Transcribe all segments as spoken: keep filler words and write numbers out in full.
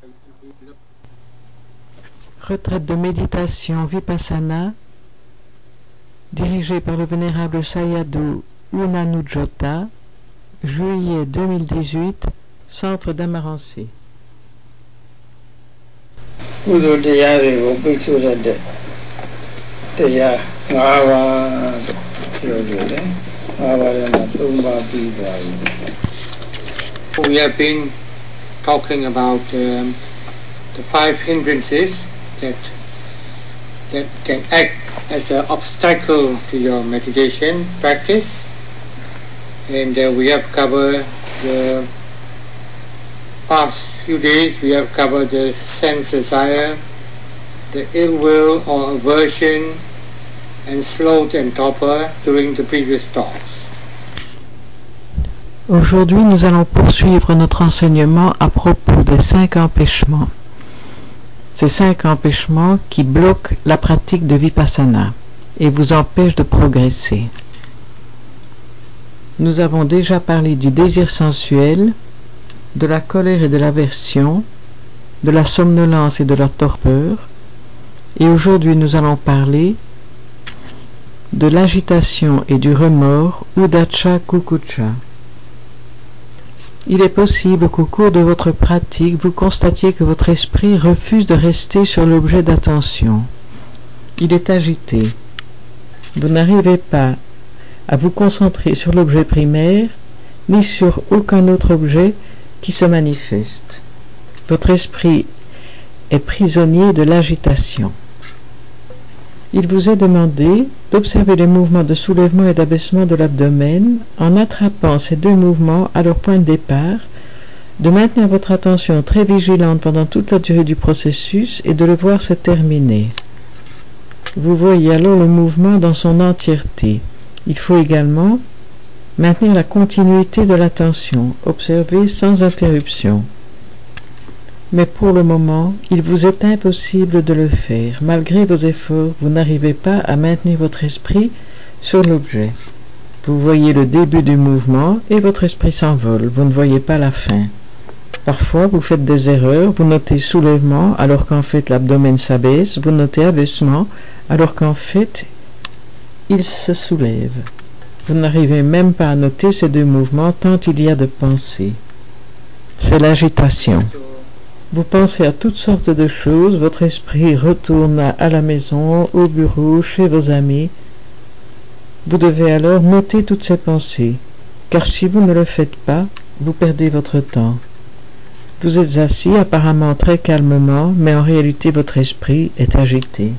Retraite de méditation Vipassana, dirigée par le vénérable Sayadaw U Nanujota, juillet deux mille dix-huit, centre d'Amarancy. ကုသိုလ်တရားတွေကိုပိတ်ဆို့တတ်တဲ့တရား၅ပါးပြောကြတယ်၅ပါးထဲမှာ၃ပါးပြီးသွားပြီ We have been talking about um, the five hindrances that that can act as an obstacle to your meditation practice, and uh, we have covered the past few days. We have covered the sense desire, the ill will or aversion, and sloth and torpor during the previous talks. Aujourd'hui, nous allons poursuivre notre enseignement à propos des cinq empêchements. Ces cinq empêchements qui bloquent la pratique de Vipassana et vous empêchent de progresser. Nous avons déjà parlé du désir sensuel, de la colère et de l'aversion, de la somnolence et de la torpeur, et aujourd'hui nous allons parler de l'agitation et du remords, Uddhacca Kukucca. Il est possible qu'au cours de votre pratique, vous constatiez que votre esprit refuse de rester sur l'objet d'attention. Il est agité. Vous n'arrivez pas à vous concentrer sur l'objet primaire, ni sur aucun autre objet qui se manifeste. Votre esprit est prisonnier de l'agitation. Il vous est demandé d'observer les mouvements de soulèvement et d'abaissement de l'abdomen en attrapant ces deux mouvements à leur point de départ, de maintenir votre attention très vigilante pendant toute la durée du processus et de le voir se terminer. Vous voyez alors le mouvement dans son entièreté. Il faut également maintenir la continuité de l'attention, observer sans interruption. Mais pour le moment, il vous est impossible de le faire. Malgré vos efforts, vous n'arrivez pas à maintenir votre esprit sur l'objet. Vous voyez le début du mouvement et votre esprit s'envole. Vous ne voyez pas la fin. Parfois, vous faites des erreurs. Vous notez soulèvement alors qu'en fait l'abdomen s'abaisse. Vous notez abaissement alors qu'en fait il se soulève. Vous n'arrivez même pas à noter ces deux mouvements tant il y a de pensées. C'est l'agitation. Vous pensez à toutes sortes de choses, votre esprit retourne à la maison, au bureau, chez vos amis. Vous devez alors noter toutes ces pensées, car si vous ne le faites pas, vous perdez votre temps. Vous êtes assis apparemment très calmement, mais en réalité votre esprit est agité.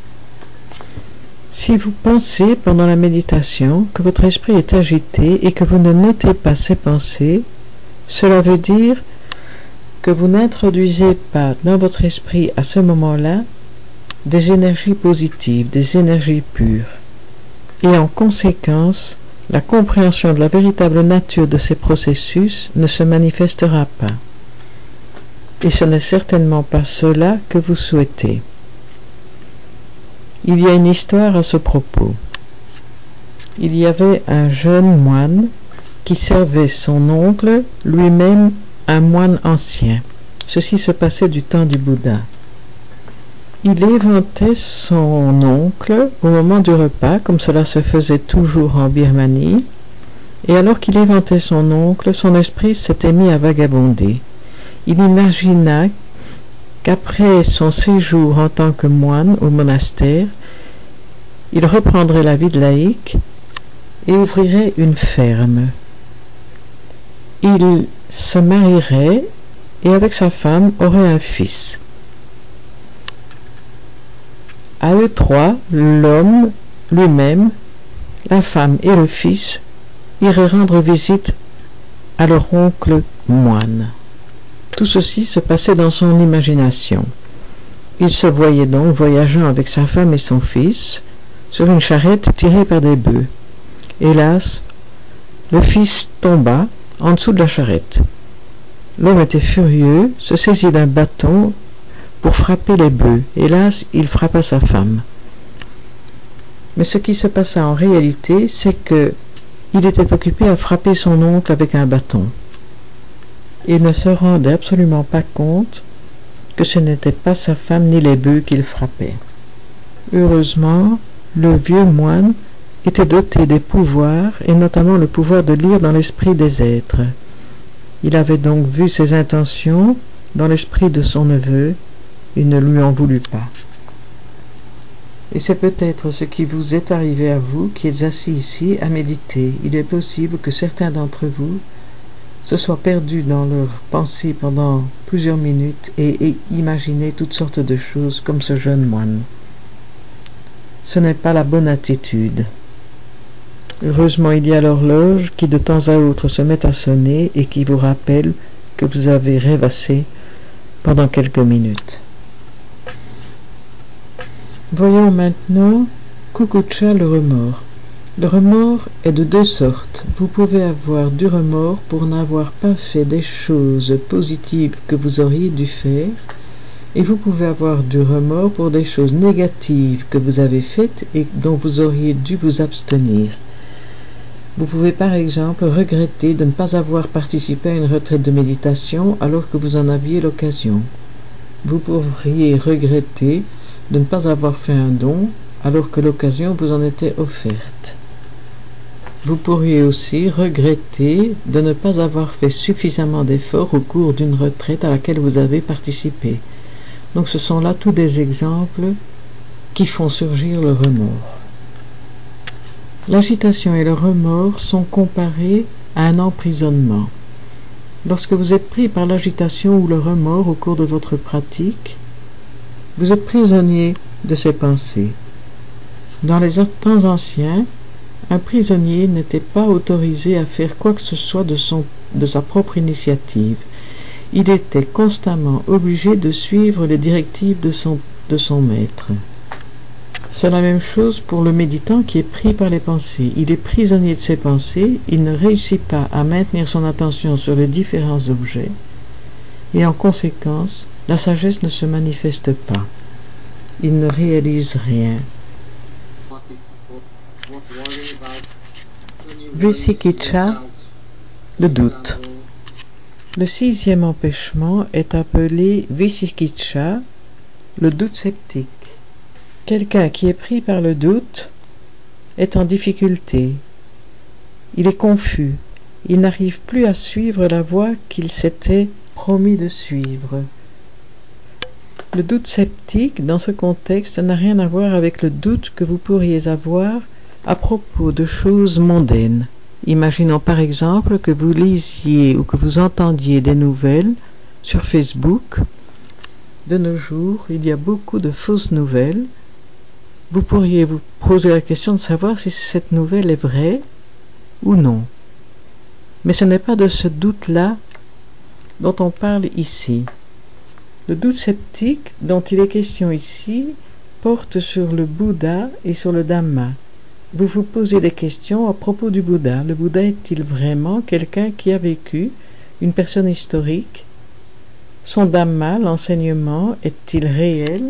Si vous pensez pendant la méditation que votre esprit est agité et que vous ne notez pas ces pensées, cela veut dire que vous n'introduisez pas dans votre esprit à ce moment-là des énergies positives, des énergies pures. Et en conséquence, la compréhension de la véritable nature de ces processus ne se manifestera pas. Et ce n'est certainement pas cela que vous souhaitez. Il y a une histoire à ce propos. Il y avait un jeune moine qui servait son oncle, lui-même un moine ancien. Ceci se passait du temps du Bouddha. Il éventait son oncle au moment du repas, comme cela se faisait toujours en Birmanie, et alors qu'il éventait son oncle, son esprit s'était mis à vagabonder. Il imagina qu'après son séjour en tant que moine au monastère, il reprendrait la vie de laïc et ouvrirait une ferme. Il se marierait et avec sa femme aurait un fils. À eux trois, l'homme lui-même, la femme et le fils iraient rendre visite à leur oncle moine. Tout ceci se passait dans son imagination. Il se voyait donc voyageant avec sa femme et son fils sur une charrette tirée par des bœufs. Hélas, le fils tomba en dessous de la charrette. L'homme était furieux, se saisit d'un bâton pour frapper les bœufs. Hélas, il frappa sa femme. Mais ce qui se passa en réalité, c'est que il était occupé à frapper son oncle avec un bâton. Il ne se rendait absolument pas compte que ce n'était pas sa femme ni les bœufs qu'il frappait. Heureusement, le vieux moine était doté des pouvoirs, et notamment le pouvoir de lire dans l'esprit des êtres. Il avait donc vu ses intentions dans l'esprit de son neveu, et ne lui en voulut pas. Et c'est peut-être ce qui vous est arrivé à vous qui êtes assis ici à méditer. Il est possible que certains d'entre vous se soient perdus dans leurs pensées pendant plusieurs minutes et aient imaginé toutes sortes de choses comme ce jeune moine. Ce n'est pas la bonne attitude. Heureusement, il y a l'horloge qui de temps à autre se met à sonner et qui vous rappelle que vous avez rêvassé pendant quelques minutes. Voyons maintenant Kukucha, le remords. Le remords est de deux sortes. Vous pouvez avoir du remords pour n'avoir pas fait des choses positives que vous auriez dû faire, et vous pouvez avoir du remords pour des choses négatives que vous avez faites et dont vous auriez dû vous abstenir. Vous pouvez par exemple regretter de ne pas avoir participé à une retraite de méditation alors que vous en aviez l'occasion. Vous pourriez regretter de ne pas avoir fait un don alors que l'occasion vous en était offerte. Vous pourriez aussi regretter de ne pas avoir fait suffisamment d'efforts au cours d'une retraite à laquelle vous avez participé. Donc ce sont là tous des exemples qui font surgir le remords. L'agitation et le remords sont comparés à un emprisonnement. Lorsque vous êtes pris par l'agitation ou le remords au cours de votre pratique, vous êtes prisonnier de ces pensées. Dans les temps anciens, un prisonnier n'était pas autorisé à faire quoi que ce soit de, son, de sa propre initiative. Il était constamment obligé de suivre les directives de son, de son maître. C'est la même chose pour le méditant qui est pris par les pensées. Il est prisonnier de ses pensées, il ne réussit pas à maintenir son attention sur les différents objets, et en conséquence, la sagesse ne se manifeste pas. Il ne réalise rien. Vicikiccha, le doute. Le sixième empêchement est appelé Vicikiccha, le doute sceptique. Quelqu'un qui est pris par le doute est en difficulté. Il est confus. Il n'arrive plus à suivre la voie qu'il s'était promis de suivre. Le doute sceptique, dans ce contexte, n'a rien à voir avec le doute que vous pourriez avoir à propos de choses mondaines. Imaginons par exemple que vous lisiez ou que vous entendiez des nouvelles sur Facebook. De nos jours, il y a beaucoup de fausses nouvelles. Vous pourriez vous poser la question de savoir si cette nouvelle est vraie ou non. Mais ce n'est pas de ce doute-là dont on parle ici. Le doute sceptique dont il est question ici porte sur le Bouddha et sur le Dhamma. Vous vous posez des questions à propos du Bouddha. Le Bouddha est-il vraiment quelqu'un qui a vécu, une personne historique? Son Dhamma, l'enseignement, est-il réel?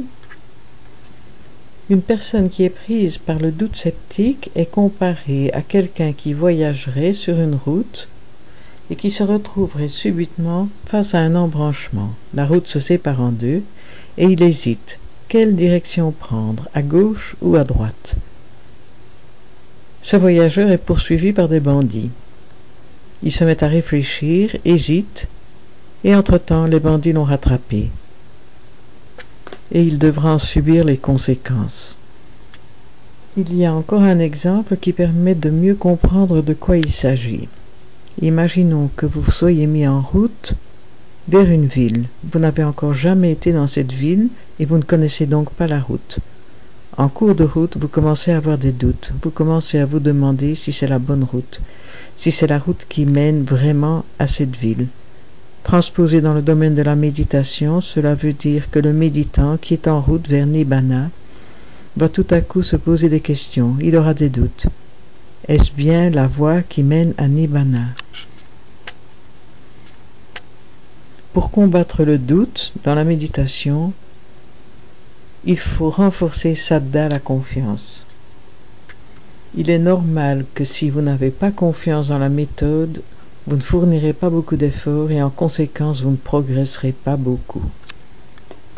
Une personne qui est prise par le doute sceptique est comparée à quelqu'un qui voyagerait sur une route et qui se retrouverait subitement face à un embranchement. La route se sépare en deux et il hésite. Quelle direction prendre, à gauche ou à droite? Ce voyageur est poursuivi par des bandits. Il se met à réfléchir, hésite, et entre-temps les bandits l'ont rattrapé. Et il devra en subir les conséquences. Il y a encore un exemple qui permet de mieux comprendre de quoi il s'agit. Imaginons que vous soyez mis en route vers une ville. Vous n'avez encore jamais été dans cette ville et vous ne connaissez donc pas la route. En cours de route, vous commencez à avoir des doutes. Vous commencez à vous demander si c'est la bonne route, si c'est la route qui mène vraiment à cette ville. Transposé dans le domaine de la méditation, cela veut dire que le méditant qui est en route vers Nibbana va tout à coup se poser des questions. Il aura des doutes. Est-ce bien la voie qui mène à Nibbana? Pour combattre le doute dans la méditation, il faut renforcer Saddha, la confiance. Il est normal que si vous n'avez pas confiance dans la méthode, vous ne fournirez pas beaucoup d'efforts et en conséquence vous ne progresserez pas beaucoup.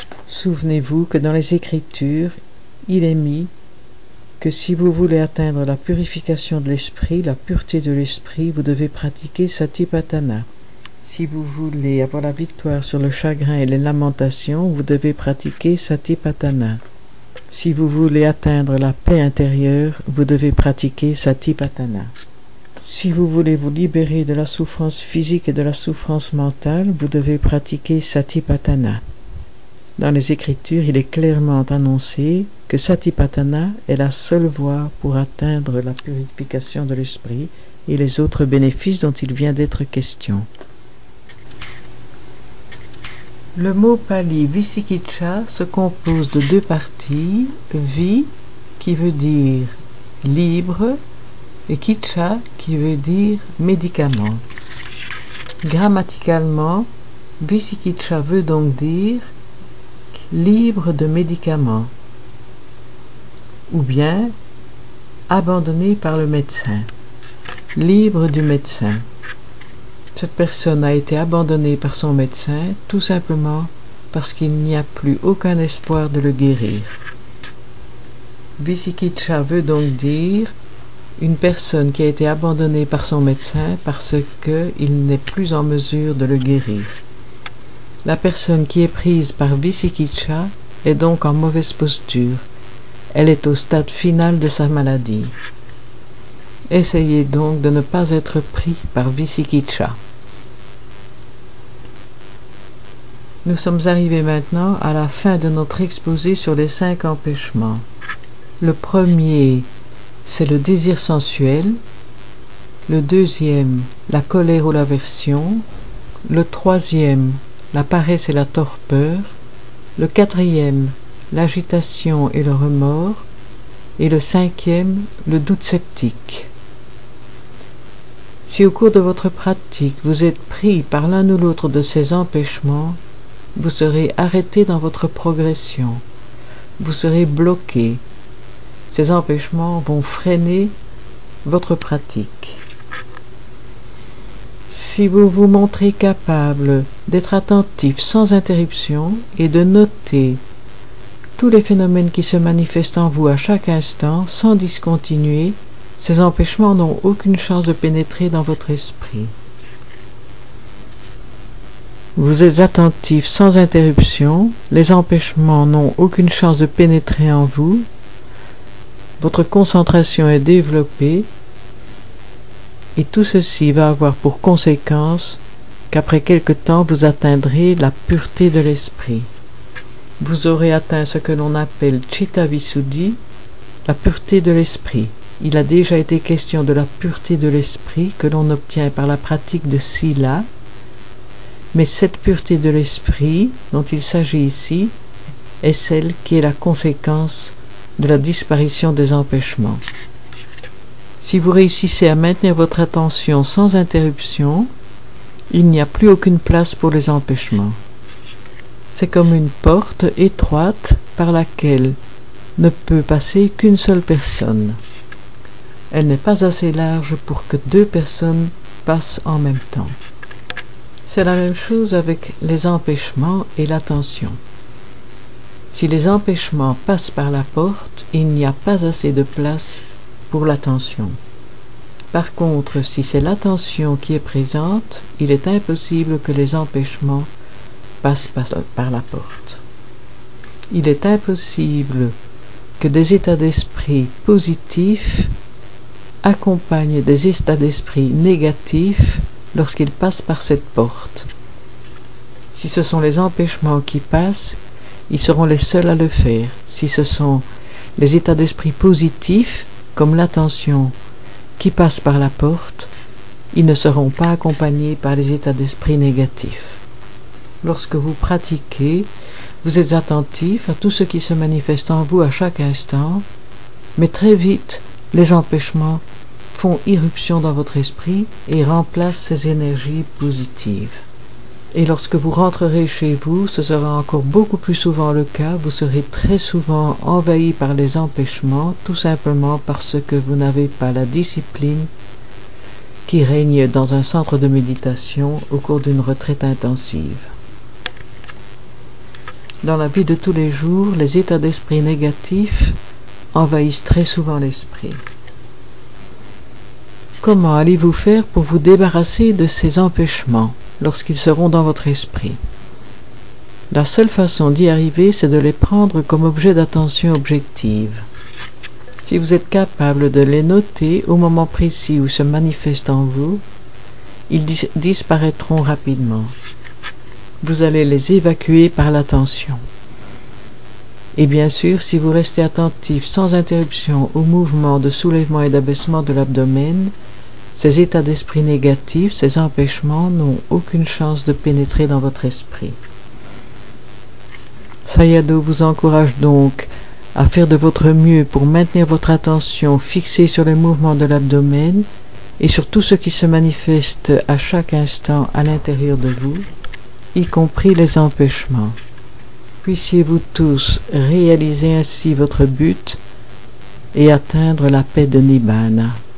Souvenez-vous que dans les Écritures, il est mis que si vous voulez atteindre la purification de l'esprit, la pureté de l'esprit, vous devez pratiquer Satipatthana. Si vous voulez avoir la victoire sur le chagrin et les lamentations, vous devez pratiquer Satipatthana. Si vous voulez atteindre la paix intérieure, vous devez pratiquer Satipatthana. Si vous voulez vous libérer de la souffrance physique et de la souffrance mentale, vous devez pratiquer Satipatthana. Dans les Écritures, il est clairement annoncé que Satipatthana est la seule voie pour atteindre la purification de l'esprit et les autres bénéfices dont il vient d'être question. Le mot pali Vicikiccha se compose de deux parties, vi qui veut dire libre et kicha qui veut dire médicament. Grammaticalement, Vicikiccha veut donc dire libre de médicaments ou bien abandonné par le médecin, libre du médecin. Cette personne a été abandonnée par son médecin tout simplement parce qu'il n'y a plus aucun espoir de le guérir. Vicikiccha veut donc dire une personne qui a été abandonnée par son médecin parce qu'il n'est plus en mesure de le guérir. La personne qui est prise par Vicikiccha est donc en mauvaise posture. Elle est au stade final de sa maladie. Essayez donc de ne pas être pris par Vicikiccha. Nous sommes arrivés maintenant à la fin de notre exposé sur les cinq empêchements. Le premier, c'est le désir sensuel. Le deuxième, la colère ou l'aversion. Le troisième, la paresse et la torpeur. Le quatrième, l'agitation et le remords. Et le cinquième, le doute sceptique. Si au cours de votre pratique vous êtes pris par l'un ou l'autre de ces empêchements, vous serez arrêté dans votre progression. Vous serez bloqué. Ces empêchements vont freiner votre pratique. Si vous vous montrez capable d'être attentif sans interruption et de noter tous les phénomènes qui se manifestent en vous à chaque instant sans discontinuer, ces empêchements n'ont aucune chance de pénétrer dans votre esprit. Vous êtes attentif sans interruption, les empêchements n'ont aucune chance de pénétrer en vous, votre concentration est développée, et tout ceci va avoir pour conséquence qu'après quelque temps vous atteindrez la pureté de l'esprit. Vous aurez atteint ce que l'on appelle Chitta Visuddhi, la pureté de l'esprit. Il a déjà été question de la pureté de l'esprit que l'on obtient par la pratique de Sila, mais cette pureté de l'esprit dont il s'agit ici est celle qui est la conséquence de la disparition des empêchements. Si vous réussissez à maintenir votre attention sans interruption, il n'y a plus aucune place pour les empêchements. C'est comme une porte étroite par laquelle ne peut passer qu'une seule personne. Elle n'est pas assez large pour que deux personnes passent en même temps. C'est la même chose avec les empêchements et l'attention. Si les empêchements passent par la porte, il n'y a pas assez de place pour l'attention. Par contre, si c'est l'attention qui est présente, il est impossible que les empêchements passent par la porte. Il est impossible que des états d'esprit positifs accompagnent des états d'esprit négatifs lorsqu'ils passent par cette porte. Si ce sont les empêchements qui passent, ils seront les seuls à le faire. Si ce sont les états d'esprit positifs, comme l'attention, qui passent par la porte, ils ne seront pas accompagnés par les états d'esprit négatifs. Lorsque vous pratiquez, vous êtes attentif à tout ce qui se manifeste en vous à chaque instant, mais très vite, les empêchements font irruption dans votre esprit et remplacent ces énergies positives. Et lorsque vous rentrerez chez vous, ce sera encore beaucoup plus souvent le cas, vous serez très souvent envahi par les empêchements, tout simplement parce que vous n'avez pas la discipline qui règne dans un centre de méditation au cours d'une retraite intensive. Dans la vie de tous les jours, les états d'esprit négatifs envahissent très souvent l'esprit. Comment allez-vous faire pour vous débarrasser de ces empêchements lorsqu'ils seront dans votre esprit? La seule façon d'y arriver, c'est de les prendre comme objet d'attention objective. Si vous êtes capable de les noter au moment précis où se manifestent en vous, ils dis- disparaîtront rapidement. Vous allez les évacuer par l'attention. Et bien sûr, si vous restez attentif sans interruption aux mouvements de soulèvement et d'abaissement de l'abdomen, ces états d'esprit négatifs, ces empêchements n'ont aucune chance de pénétrer dans votre esprit. Sayadaw vous encourage donc à faire de votre mieux pour maintenir votre attention fixée sur les mouvements de l'abdomen et sur tout ce qui se manifeste à chaque instant à l'intérieur de vous, y compris les empêchements. Puissiez-vous tous réaliser ainsi votre but et atteindre la paix de Nibbana.